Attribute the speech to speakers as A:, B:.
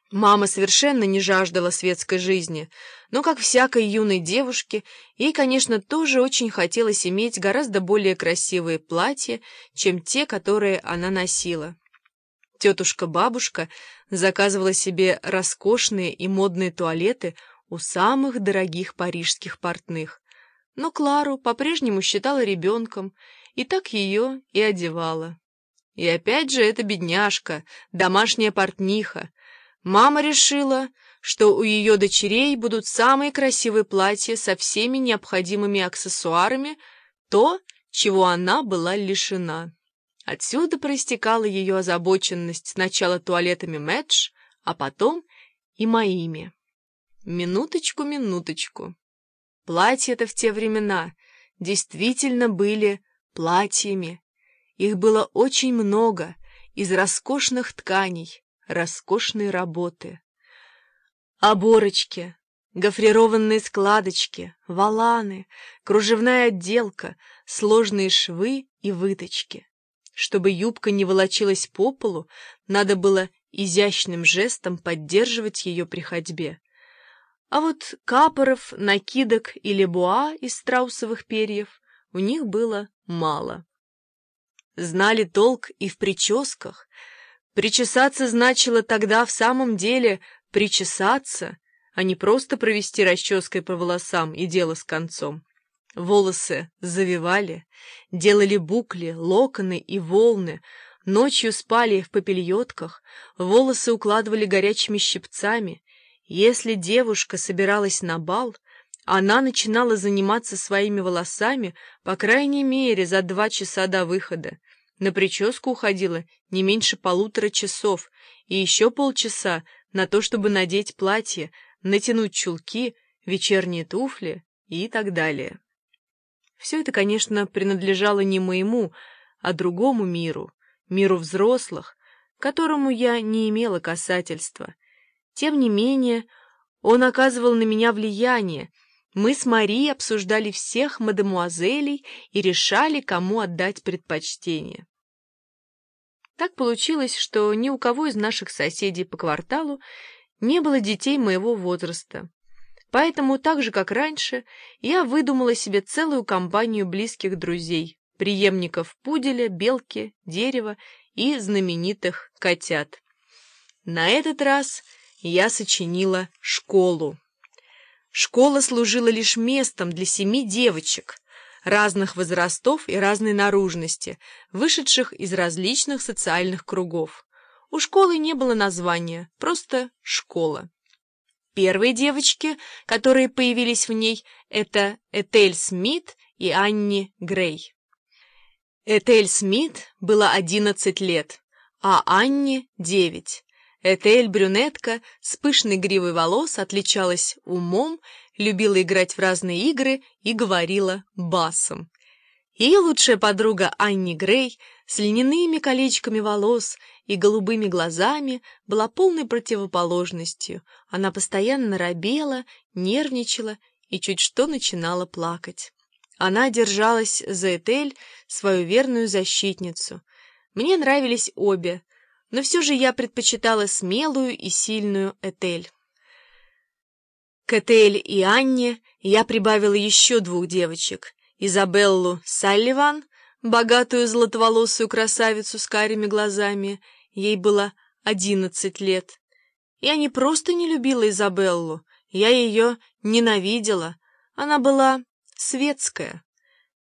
A: Мама совершенно не жаждала светской жизни, но, как всякой юной девушке, ей, конечно, тоже очень хотелось иметь гораздо более красивые платья, чем те, которые она носила. Тетушка-бабушка заказывала себе роскошные и модные туалеты у самых дорогих парижских портных, но Клару по-прежнему считала ребенком, и так ее и одевала. И опять же эта бедняжка, домашняя портниха. Мама решила, что у ее дочерей будут самые красивые платья со всеми необходимыми аксессуарами, то, чего она была лишена. Отсюда проистекала ее озабоченность сначала туалетами Мэдж, а потом и моими. Минуточку, минуточку. Платья-то в те времена действительно были платьями. Их было очень много, из роскошных тканей, роскошной работы. Оборочки, гофрированные складочки, воланы, кружевная отделка, сложные швы и выточки. Чтобы юбка не волочилась по полу, надо было изящным жестом поддерживать ее при ходьбе. А вот капоров, накидок или буа из страусовых перьев у них было мало. Знали толк и в прическах. Причесаться значило тогда в самом деле причесаться, а не просто провести расческой по волосам и дело с концом. Волосы завивали, делали букли, локоны и волны, ночью спали в попельотках, волосы укладывали горячими щипцами. Если девушка собиралась на бал, она начинала заниматься своими волосами, по крайней мере, за 2 часа до выхода. На прическу уходило не меньше 1,5 часов, и еще полчаса на то, чтобы надеть платье, натянуть чулки, вечерние туфли и так далее. Все это, конечно, принадлежало не моему, а другому миру, миру взрослых, к которому я не имела касательства. Тем не менее, он оказывал на меня влияние. Мы с Мари обсуждали всех мадемуазелей и решали, кому отдать предпочтение. Так получилось, что ни у кого из наших соседей по кварталу не было детей моего возраста. Поэтому, так же, как раньше, я выдумала себе целую компанию близких друзей, преемников пуделя, белки, дерева и знаменитых котят. На этот раз я сочинила школу. Школа служила лишь местом для 7 девочек, разных возрастов и разной наружности, вышедших из различных социальных кругов. У школы не было названия, просто школа. Первые девочки, которые появились в ней, это Этель Смит и Анни Грей. Этель Смит было 11 лет, а Анни — 9. Этель, брюнетка, с пышной гривой волос, отличалась умом, любила играть в разные игры и говорила басом. Ее лучшая подруга Анни Грей с льняными колечками волос и голубыми глазами была полной противоположностью. Она постоянно робела, нервничала и чуть что начинала плакать. Она держалась за Этель, свою верную защитницу. Мне нравились обе, но все же я предпочитала смелую и сильную Этель. К Этель и Анне я прибавила еще 2 девочек. Изабеллу Салливан, богатую золотоволосую красавицу с карими глазами. Ей было 11 лет. Я не просто не любила Изабеллу, я ее ненавидела. Она была светская.